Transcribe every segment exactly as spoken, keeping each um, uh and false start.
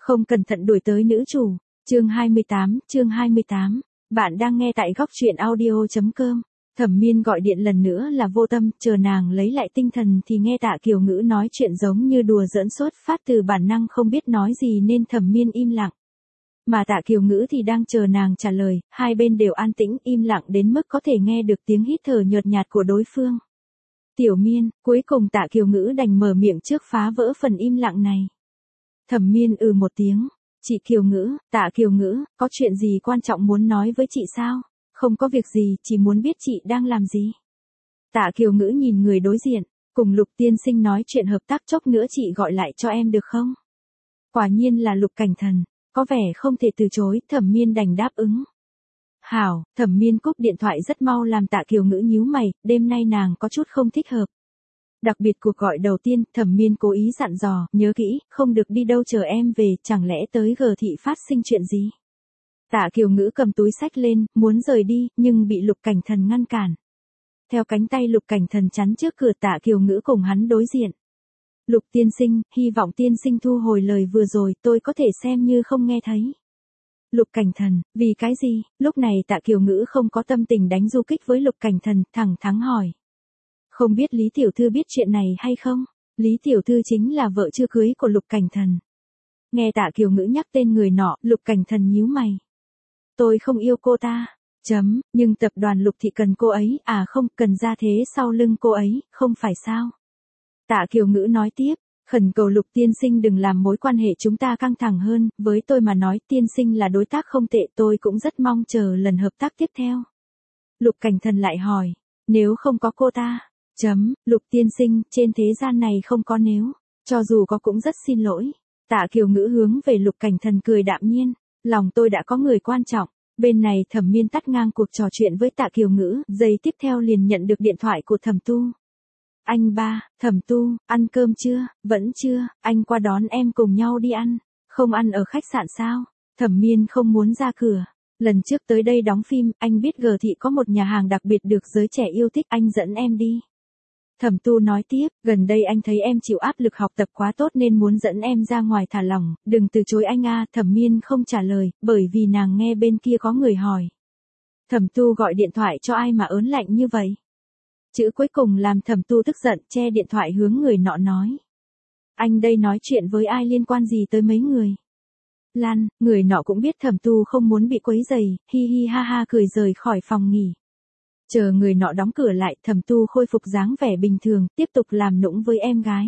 Không cẩn thận đuổi tới nữ chủ. Chương hai mươi tám, chương hai mươi tám. Bạn đang nghe tại góc truyện audio chấm com. Thẩm Miên gọi điện lần nữa là vô tâm, chờ nàng lấy lại tinh thần thì nghe Tạ Kiều Ngữ nói chuyện giống như đùa giỡn xuất phát từ bản năng không biết nói gì nên Thẩm Miên im lặng. Mà Tạ Kiều Ngữ thì đang chờ nàng trả lời, hai bên đều an tĩnh im lặng đến mức có thể nghe được tiếng hít thở nhợt nhạt của đối phương. Tiểu Miên, cuối cùng Tạ Kiều Ngữ đành mở miệng trước phá vỡ phần im lặng này. Thẩm Miên ừ một tiếng, chị Kiều Ngữ, Tạ Kiều Ngữ, có chuyện gì quan trọng muốn nói với chị sao? Không có việc gì, chỉ muốn biết chị đang làm gì. Tạ Kiều Ngữ nhìn người đối diện, cùng Lục tiên sinh nói chuyện hợp tác chốc nữa chị gọi lại cho em được không? Quả nhiên là Lục Cảnh Thần, có vẻ không thể từ chối, Thẩm Miên đành đáp ứng. Hảo, Thẩm Miên cúp điện thoại rất mau làm Tạ Kiều Ngữ nhíu mày, đêm nay nàng có chút không thích hợp. Đặc biệt cuộc gọi đầu tiên, Thẩm Miên cố ý dặn dò, nhớ kỹ, không được đi đâu chờ em về, chẳng lẽ tới G thị phát sinh chuyện gì. Tạ Kiều Ngữ cầm túi xách lên, muốn rời đi, nhưng bị Lục Cảnh Thần ngăn cản. Theo cánh tay Lục Cảnh Thần chắn trước cửa Tạ Kiều Ngữ cùng hắn đối diện. Lục tiên sinh, hy vọng tiên sinh thu hồi lời vừa rồi, tôi có thể xem như không nghe thấy. Lục Cảnh Thần, vì cái gì? Lúc này Tạ Kiều Ngữ không có tâm tình đánh du kích với Lục Cảnh Thần, thẳng thắn hỏi. Không biết Lý Tiểu Thư biết chuyện này hay không? Lý Tiểu Thư chính là vợ chưa cưới của Lục Cảnh Thần. Nghe Tạ Kiều Ngữ nhắc tên người nọ, Lục Cảnh Thần nhíu mày. Tôi không yêu cô ta. Chấm, nhưng tập đoàn Lục thì cần cô ấy, à không, cần ra thế sau lưng cô ấy, không phải sao? Tạ Kiều Ngữ nói tiếp, khẩn cầu Lục tiên sinh đừng làm mối quan hệ chúng ta căng thẳng hơn, với tôi mà nói tiên sinh là đối tác không tệ, tôi cũng rất mong chờ lần hợp tác tiếp theo. Lục Cảnh Thần lại hỏi, nếu không có cô ta, chấm, Lục tiên sinh, trên thế gian này không có nếu, cho dù có cũng rất xin lỗi. Tạ Kiều Ngữ hướng về Lục Cảnh Thần cười đạm nhiên, lòng tôi đã có người quan trọng. Bên này Thẩm Miên tắt ngang cuộc trò chuyện với Tạ Kiều Ngữ, giây tiếp theo liền nhận được điện thoại của Thẩm Tu. Anh ba, Thẩm Tu, ăn cơm chưa? Vẫn chưa, anh qua đón em cùng nhau đi ăn. Không ăn ở khách sạn sao? Thẩm Miên không muốn ra cửa. Lần trước tới đây đóng phim, anh biết G thị có một nhà hàng đặc biệt được giới trẻ yêu thích, anh dẫn em đi. Thẩm Tu nói tiếp, gần đây anh thấy em chịu áp lực học tập quá tốt nên muốn dẫn em ra ngoài thả lỏng, đừng từ chối anh a. Thẩm Miên không trả lời, bởi vì nàng nghe bên kia có người hỏi. Thẩm Tu gọi điện thoại cho ai mà ớn lạnh như vậy? Chữ cuối cùng làm Thẩm Tu tức giận, che điện thoại hướng người nọ nói. Anh đây nói chuyện với ai liên quan gì tới mấy người? Lan, người nọ cũng biết Thẩm Tu không muốn bị quấy rầy, hi hi ha ha cười rời khỏi phòng nghỉ. Chờ người nọ đóng cửa lại, Thẩm Tu khôi phục dáng vẻ bình thường, tiếp tục làm nũng với em gái.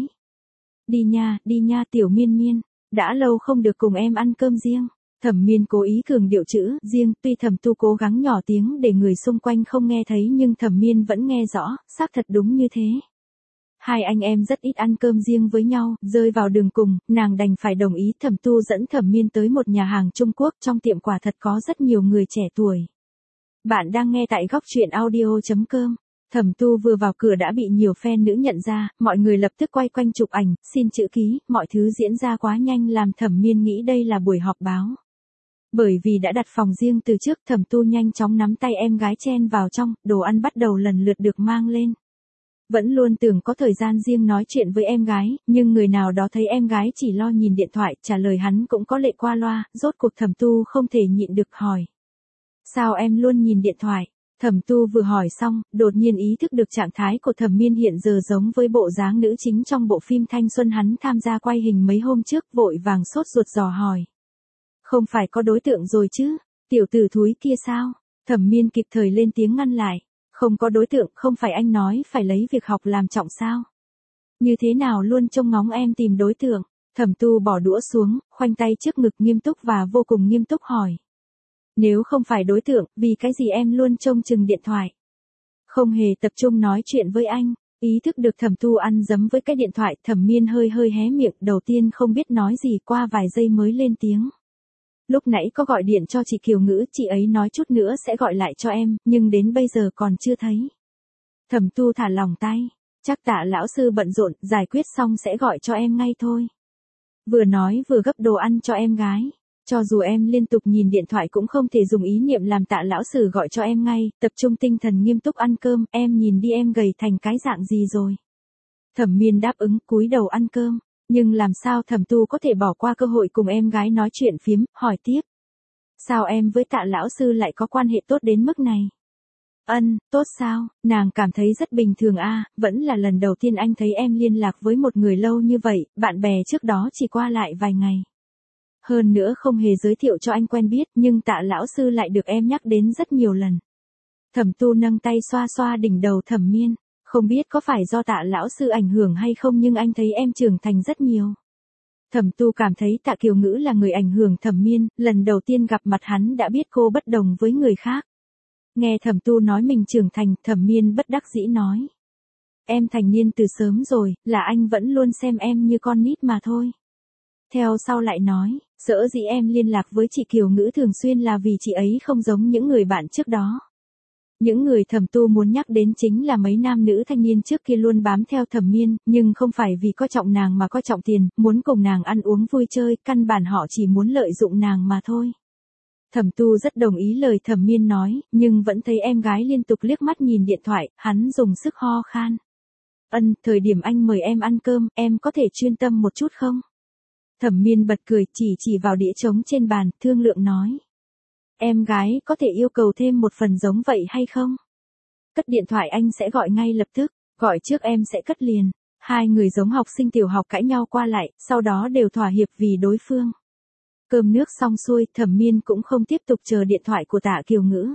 Đi nha, đi nha Tiểu Miên Miên, đã lâu không được cùng em ăn cơm riêng. Thẩm Miên cố ý cường điệu chữ riêng, tuy Thẩm Tu cố gắng nhỏ tiếng để người xung quanh không nghe thấy nhưng Thẩm Miên vẫn nghe rõ, xác thật đúng như thế. Hai anh em rất ít ăn cơm riêng với nhau, rơi vào đường cùng, nàng đành phải đồng ý. Thẩm Tu dẫn Thẩm Miên tới một nhà hàng Trung Quốc, trong tiệm quả thật có rất nhiều người trẻ tuổi. Bạn đang nghe tại góc truyện audio chấm com. Thẩm Tu vừa vào cửa đã bị nhiều fan nữ nhận ra, mọi người lập tức quay quanh chụp ảnh, xin chữ ký, mọi thứ diễn ra quá nhanh làm Thẩm Miên nghĩ đây là buổi họp báo. Bởi vì đã đặt phòng riêng từ trước, Thẩm Tu nhanh chóng nắm tay em gái chen vào trong, đồ ăn bắt đầu lần lượt được mang lên. Vẫn luôn tưởng có thời gian riêng nói chuyện với em gái, nhưng người nào đó thấy em gái chỉ lo nhìn điện thoại, trả lời hắn cũng có lệ qua loa, rốt cuộc Thẩm Tu không thể nhịn được hỏi. Sao em luôn nhìn điện thoại? Thẩm Tu vừa hỏi xong, đột nhiên ý thức được trạng thái của Thẩm Miên hiện giờ giống với bộ dáng nữ chính trong bộ phim thanh xuân hắn tham gia quay hình mấy hôm trước, vội vàng sốt ruột dò hỏi. Không phải có đối tượng rồi chứ? Tiểu tử thúi kia sao? Thẩm Miên kịp thời lên tiếng ngăn lại. Không có đối tượng, không phải anh nói phải lấy việc học làm trọng sao? Như thế nào luôn trông ngóng em tìm đối tượng? Thẩm Tu bỏ đũa xuống, khoanh tay trước ngực nghiêm túc và vô cùng nghiêm túc hỏi. Nếu không phải đối tượng, vì cái gì em luôn trông chừng điện thoại? Không hề tập trung nói chuyện với anh. Ý thức được Thẩm Tu ăn dấm với cái điện thoại, Thẩm Miên hơi hơi hé miệng, đầu tiên không biết nói gì, qua vài giây mới lên tiếng. Lúc nãy có gọi điện cho chị Kiều Ngữ, chị ấy nói chút nữa sẽ gọi lại cho em, nhưng đến bây giờ còn chưa thấy. Thẩm Tu thả lỏng tay, chắc Tạ lão sư bận rộn, giải quyết xong sẽ gọi cho em ngay thôi. Vừa nói vừa gấp đồ ăn cho em gái. Cho dù em liên tục nhìn điện thoại cũng không thể dùng ý niệm làm Tạ lão sư gọi cho em ngay, tập trung tinh thần nghiêm túc ăn cơm, em nhìn đi em gầy thành cái dạng gì rồi. Thẩm Miên đáp ứng, cúi đầu ăn cơm. Nhưng làm sao Thẩm Tu có thể bỏ qua cơ hội cùng em gái nói chuyện phiếm, hỏi tiếp. Sao em với Tạ lão sư lại có quan hệ tốt đến mức này? Ân, tốt sao, nàng cảm thấy rất bình thường a, vẫn là lần đầu tiên anh thấy em liên lạc với một người lâu như vậy, bạn bè trước đó chỉ qua lại vài ngày. Hơn nữa không hề giới thiệu cho anh quen biết, nhưng Tạ lão sư lại được em nhắc đến rất nhiều lần. Thẩm Tu nâng tay xoa xoa đỉnh đầu Thẩm Miên, không biết có phải do Tạ lão sư ảnh hưởng hay không nhưng anh thấy em trưởng thành rất nhiều. Thẩm Tu cảm thấy Tạ Kiều Ngữ là người ảnh hưởng Thẩm Miên, lần đầu tiên gặp mặt hắn đã biết cô bất đồng với người khác. Nghe Thẩm Tu nói mình trưởng thành, Thẩm Miên bất đắc dĩ nói. Em thành niên từ sớm rồi, là anh vẫn luôn xem em như con nít mà thôi. Theo sau lại nói, sở dĩ em liên lạc với chị Kiều Ngữ thường xuyên là vì chị ấy không giống những người bạn trước đó. Những người Thẩm Tu muốn nhắc đến chính là mấy nam nữ thanh niên trước kia luôn bám theo Thẩm Miên, nhưng không phải vì coi trọng nàng mà coi trọng tiền, muốn cùng nàng ăn uống vui chơi, căn bản họ chỉ muốn lợi dụng nàng mà thôi. Thẩm Tu rất đồng ý lời Thẩm Miên nói, nhưng vẫn thấy em gái liên tục liếc mắt nhìn điện thoại, hắn dùng sức ho khan. Ân, thời điểm anh mời em ăn cơm, em có thể chuyên tâm một chút không? Thẩm Miên bật cười, chỉ chỉ vào đĩa trống trên bàn, thương lượng nói. Em gái có thể yêu cầu thêm một phần giống vậy hay không? Cất điện thoại anh sẽ gọi ngay lập tức, gọi trước em sẽ cất liền. Hai người giống học sinh tiểu học cãi nhau qua lại, sau đó đều thỏa hiệp vì đối phương. Cơm nước xong xuôi, Thẩm Miên cũng không tiếp tục chờ điện thoại của Tạ Kiều Ngữ.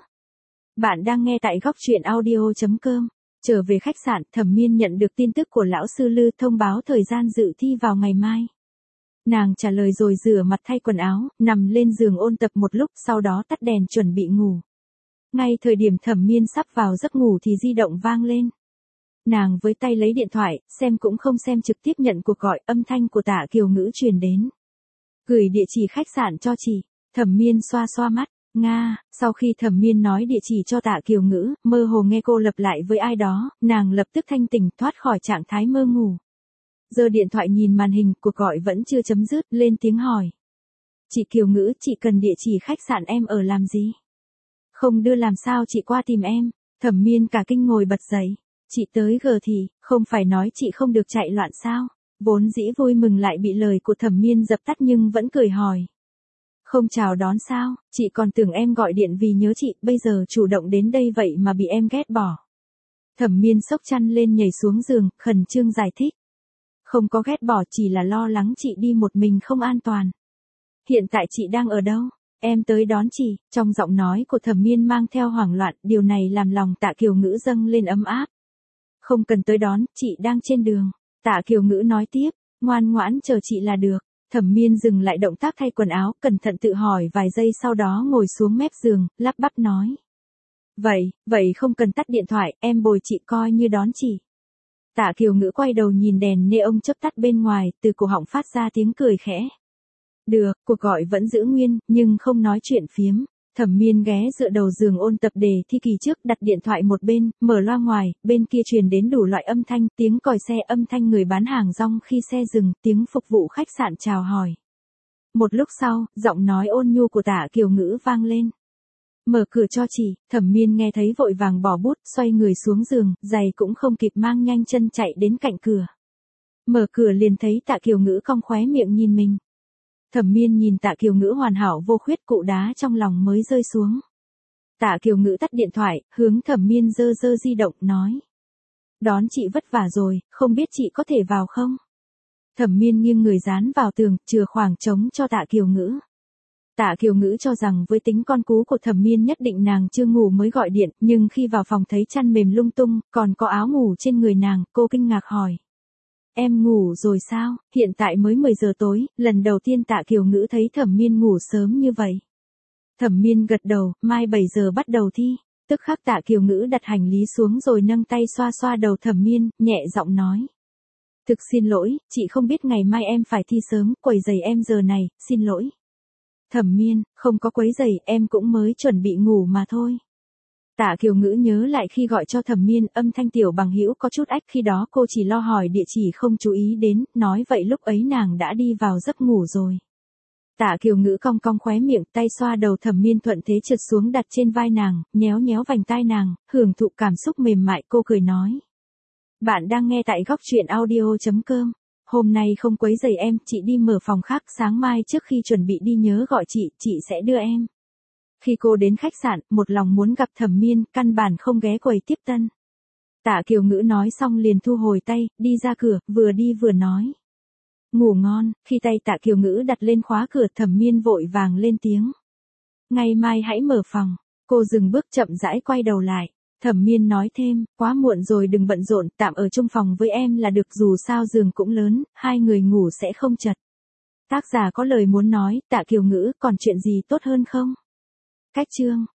Bạn đang nghe tại góc truyện audio chấm com. Trở về khách sạn, Thẩm Miên nhận được tin tức của lão sư Lư thông báo thời gian dự thi vào ngày mai. Nàng trả lời rồi rửa mặt thay quần áo, nằm lên giường ôn tập một lúc, sau đó tắt đèn chuẩn bị ngủ. Ngay thời điểm Thẩm Miên sắp vào giấc ngủ thì di động vang lên. Nàng với tay lấy điện thoại, xem cũng không xem trực tiếp nhận cuộc gọi, âm thanh của Tạ Kiều Ngữ truyền đến. Gửi địa chỉ khách sạn cho chị. Thẩm Miên xoa xoa mắt. Nga, sau khi Thẩm Miên nói địa chỉ cho Tạ Kiều Ngữ, mơ hồ nghe cô lặp lại với ai đó, nàng lập tức thanh tỉnh thoát khỏi trạng thái mơ ngủ. Giơ điện thoại nhìn màn hình, cuộc gọi vẫn chưa chấm dứt, lên tiếng hỏi. Chị Kiều Ngữ, chị cần địa chỉ khách sạn em ở làm gì? Không đưa làm sao chị qua tìm em? Thẩm Miên cả kinh ngồi bật dậy. Chị tới gờ thì, không phải nói chị không được chạy loạn sao? Vốn dĩ vui mừng lại bị lời của Thẩm Miên dập tắt nhưng vẫn cười hỏi. Không chào đón sao, chị còn tưởng em gọi điện vì nhớ chị, bây giờ chủ động đến đây vậy mà bị em ghét bỏ. Thẩm Miên xốc chăn lên nhảy xuống giường, khẩn trương giải thích. Không có ghét bỏ, chỉ là lo lắng chị đi một mình không an toàn. Hiện tại chị đang ở đâu? Em tới đón chị. Trong giọng nói của Thẩm Miên mang theo hoảng loạn, điều này làm lòng Tạ Kiều Ngữ dâng lên ấm áp. Không cần tới đón, chị đang trên đường. Tạ Kiều Ngữ nói tiếp, ngoan ngoãn chờ chị là được. Thẩm Miên dừng lại động tác thay quần áo, cẩn thận tự hỏi vài giây sau đó ngồi xuống mép giường, lắp bắp nói. Vậy, vậy không cần tắt điện thoại, em bồi chị coi như đón chị. Tạ Kiều Ngữ quay đầu nhìn đèn neon chớp tắt bên ngoài, từ cổ họng phát ra tiếng cười khẽ. Được, cuộc gọi vẫn giữ nguyên, nhưng không nói chuyện phiếm. Thẩm Miên ghé dựa đầu giường ôn tập đề thi kỳ trước, đặt điện thoại một bên, mở loa ngoài, bên kia truyền đến đủ loại âm thanh, tiếng còi xe, âm thanh người bán hàng rong khi xe dừng, tiếng phục vụ khách sạn chào hỏi. Một lúc sau, giọng nói ôn nhu của Tạ Kiều Ngữ vang lên. Mở cửa cho chị. Thẩm Miên nghe thấy vội vàng bỏ bút, xoay người xuống giường, giày cũng không kịp mang, nhanh chân chạy đến cạnh cửa. Mở cửa liền thấy Tạ Kiều Ngữ cong khóe miệng nhìn mình. Thẩm Miên nhìn Tạ Kiều Ngữ hoàn hảo vô khuyết, cụ đá trong lòng mới rơi xuống. Tạ Kiều Ngữ tắt điện thoại, hướng Thẩm Miên giơ giơ di động, nói. Đón chị vất vả rồi, không biết chị có thể vào không? Thẩm Miên nghiêng người dán vào tường, chừa khoảng trống cho Tạ Kiều Ngữ. Tạ Kiều Ngữ cho rằng với tính con cú của Thẩm Miên nhất định nàng chưa ngủ mới gọi điện, nhưng khi vào phòng thấy chăn mềm lung tung, còn có áo ngủ trên người nàng, cô kinh ngạc hỏi. Em ngủ rồi sao? Hiện tại mới mười giờ tối, lần đầu tiên Tạ Kiều Ngữ thấy Thẩm Miên ngủ sớm như vậy. Thẩm Miên gật đầu, mai bảy giờ bắt đầu thi. Tức khắc Tạ Kiều Ngữ đặt hành lý xuống rồi nâng tay xoa xoa đầu Thẩm Miên, nhẹ giọng nói. Thực xin lỗi, chị không biết ngày mai em phải thi sớm, quấy rầy em giờ này, xin lỗi. Thẩm Miên, không có quấy rầy, em cũng mới chuẩn bị ngủ mà thôi. Tạ Kiều Ngữ nhớ lại khi gọi cho Thẩm Miên, âm thanh tiểu bằng hữu có chút ách, khi đó cô chỉ lo hỏi địa chỉ không chú ý đến, nói vậy lúc ấy nàng đã đi vào giấc ngủ rồi. Tạ Kiều Ngữ cong cong khóe miệng, tay xoa đầu Thẩm Miên thuận thế trượt xuống đặt trên vai nàng, nhéo nhéo vành tai nàng, hưởng thụ cảm xúc mềm mại, cô cười nói. Bạn đang nghe tại góc truyện audio chấm com. Hôm nay không quấy rầy em, chị đi mở phòng khác, sáng mai trước khi chuẩn bị đi nhớ gọi chị, chị sẽ đưa em. Khi cô đến khách sạn, một lòng muốn gặp Thẩm Miên, căn bản không ghé quầy tiếp tân. Tạ Kiều Ngữ nói xong liền thu hồi tay, đi ra cửa, vừa đi vừa nói. Ngủ ngon, khi tay Tạ Kiều Ngữ đặt lên khóa cửa, Thẩm Miên vội vàng lên tiếng. Ngày mai hãy mở phòng. Cô dừng bước chậm rãi quay đầu lại. Thẩm Miên nói thêm, quá muộn rồi đừng bận rộn, tạm ở chung phòng với em là được, dù sao giường cũng lớn, hai người ngủ sẽ không chật. Tác giả có lời muốn nói, Tạ Kiều Ngữ, còn chuyện gì tốt hơn không? Cách chương